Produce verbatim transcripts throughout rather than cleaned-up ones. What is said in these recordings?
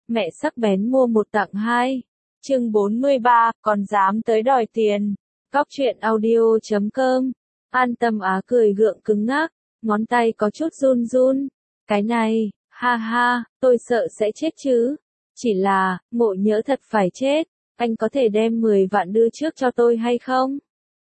mẹ sắc bén mua một tặng hai. Chương bốn mươi ba, còn dám tới đòi tiền. Cóc truyện audio chấm com. An Tâm Á cười gượng cứng ngắc, ngón tay có chút run run. Cái này, ha ha, tôi sợ sẽ chết chứ. Chỉ là, ngộ nhỡ thật phải chết, anh có thể đem mười vạn đưa trước cho tôi hay không?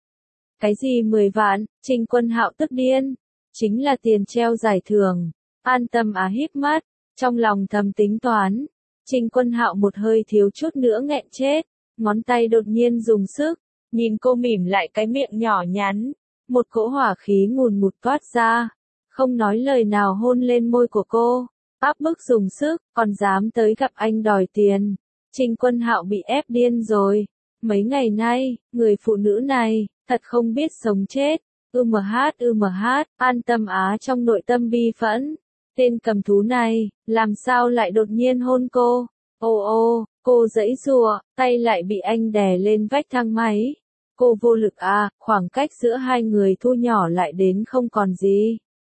Cái gì mười vạn? Trình Quân Hạo tức điên. Chính là tiền treo giải thưởng. An Tâm Á híp mắt, trong lòng thầm tính toán. Trình Quân Hạo một hơi thiếu chút nữa nghẹn chết, ngón tay đột nhiên dùng sức, nhìn cô mỉm lại cái miệng nhỏ nhắn, một cỗ hỏa khí ngùn ngụt toát ra, không nói lời nào hôn lên môi của cô, áp bức dùng sức, còn dám tới gặp anh đòi tiền. Trình Quân Hạo bị ép điên rồi, mấy ngày nay, người phụ nữ này, thật không biết sống chết. ư em hát ư em hát, An Tâm Á trong nội tâm bi phẫn. Tên cầm thú này, làm sao lại đột nhiên hôn cô? Ô ô, cô giãy giụa, tay lại bị anh đè lên vách thang máy. Cô vô lực à, khoảng cách giữa hai người thu nhỏ lại đến không còn gì.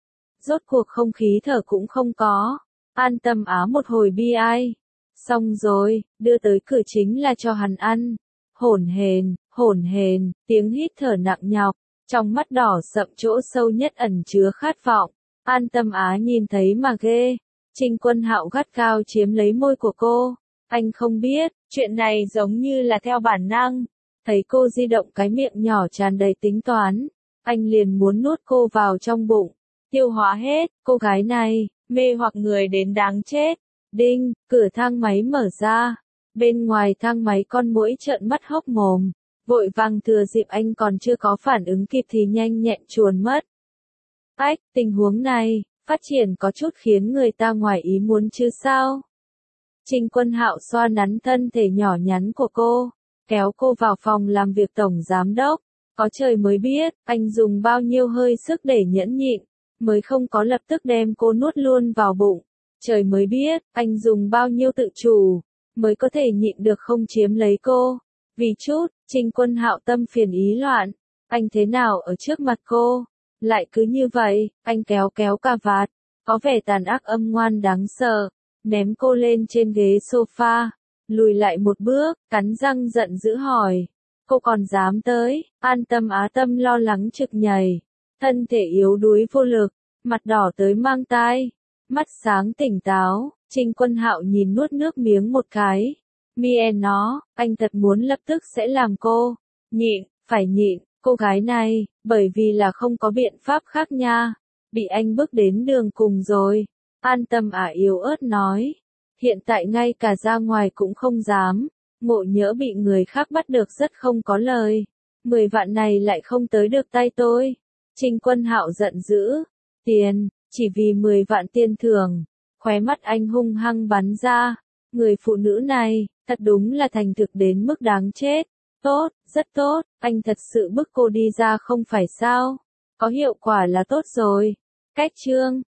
Rốt cuộc không khí thở cũng không có. An Tâm Á một hồi bi ai. Xong rồi, đưa tới cửa chính là cho hắn ăn. Hổn hển, hổn hển, tiếng hít thở nặng nhọc, trong mắt đỏ sậm chỗ sâu nhất ẩn chứa khát vọng. An Tâm Á nhìn thấy mà ghê. Trình Quân Hạo gắt gao chiếm lấy môi của cô. Anh không biết, chuyện này giống như là theo bản năng. Thấy cô di động cái miệng nhỏ tràn đầy tính toán, anh liền muốn nuốt cô vào trong bụng, tiêu hóa hết. Cô gái này, mê hoặc người đến đáng chết. Đinh, cửa thang máy mở ra. Bên ngoài thang máy con muỗi trợn mắt hốc mồm, vội vàng thừa dịp anh còn chưa có phản ứng kịp thì nhanh nhẹn chuồn mất. Ách, tình huống này, phát triển có chút khiến người ta ngoài ý muốn chứ sao? Trình Quân Hạo xoa nắn thân thể nhỏ nhắn của cô, kéo cô vào phòng làm việc tổng giám đốc. Có trời mới biết, anh dùng bao nhiêu hơi sức để nhẫn nhịn, mới không có lập tức đem cô nuốt luôn vào bụng. Trời mới biết, anh dùng bao nhiêu tự chủ, mới có thể nhịn được không chiếm lấy cô. Vì chút, Trình Quân Hạo tâm phiền ý loạn, anh thế nào ở trước mặt cô? Lại cứ như vậy, anh kéo kéo cà vạt, có vẻ tàn ác âm ngoan đáng sợ, ném cô lên trên ghế sofa, lùi lại một bước, cắn răng giận dữ hỏi. Cô còn dám tới? An Tâm Á tâm lo lắng trực nhảy, thân thể yếu đuối vô lực, mặt đỏ tới mang tai, mắt sáng tỉnh táo. Trình Quân Hạo nhìn nuốt nước miếng một cái. Mie nó, anh thật muốn lập tức sẽ làm cô nhịn, phải nhịn. Cô gái này, bởi vì là không có biện pháp khác nha, bị anh bước đến đường cùng rồi. An Tâm Á yếu ớt nói, hiện tại ngay cả ra ngoài cũng không dám, ngộ nhỡ bị người khác bắt được rất không có lời. Mười vạn này lại không tới được tay tôi. Trình Quân Hạo giận dữ, tiền, chỉ vì mười vạn tiền thưởng. Khóe mắt anh hung hăng bắn ra, người phụ nữ này, thật đúng là thành thực đến mức đáng chết. Tốt, rất tốt, anh thật sự bức cô đi ra không phải sao? Có hiệu quả là tốt rồi. Cách chương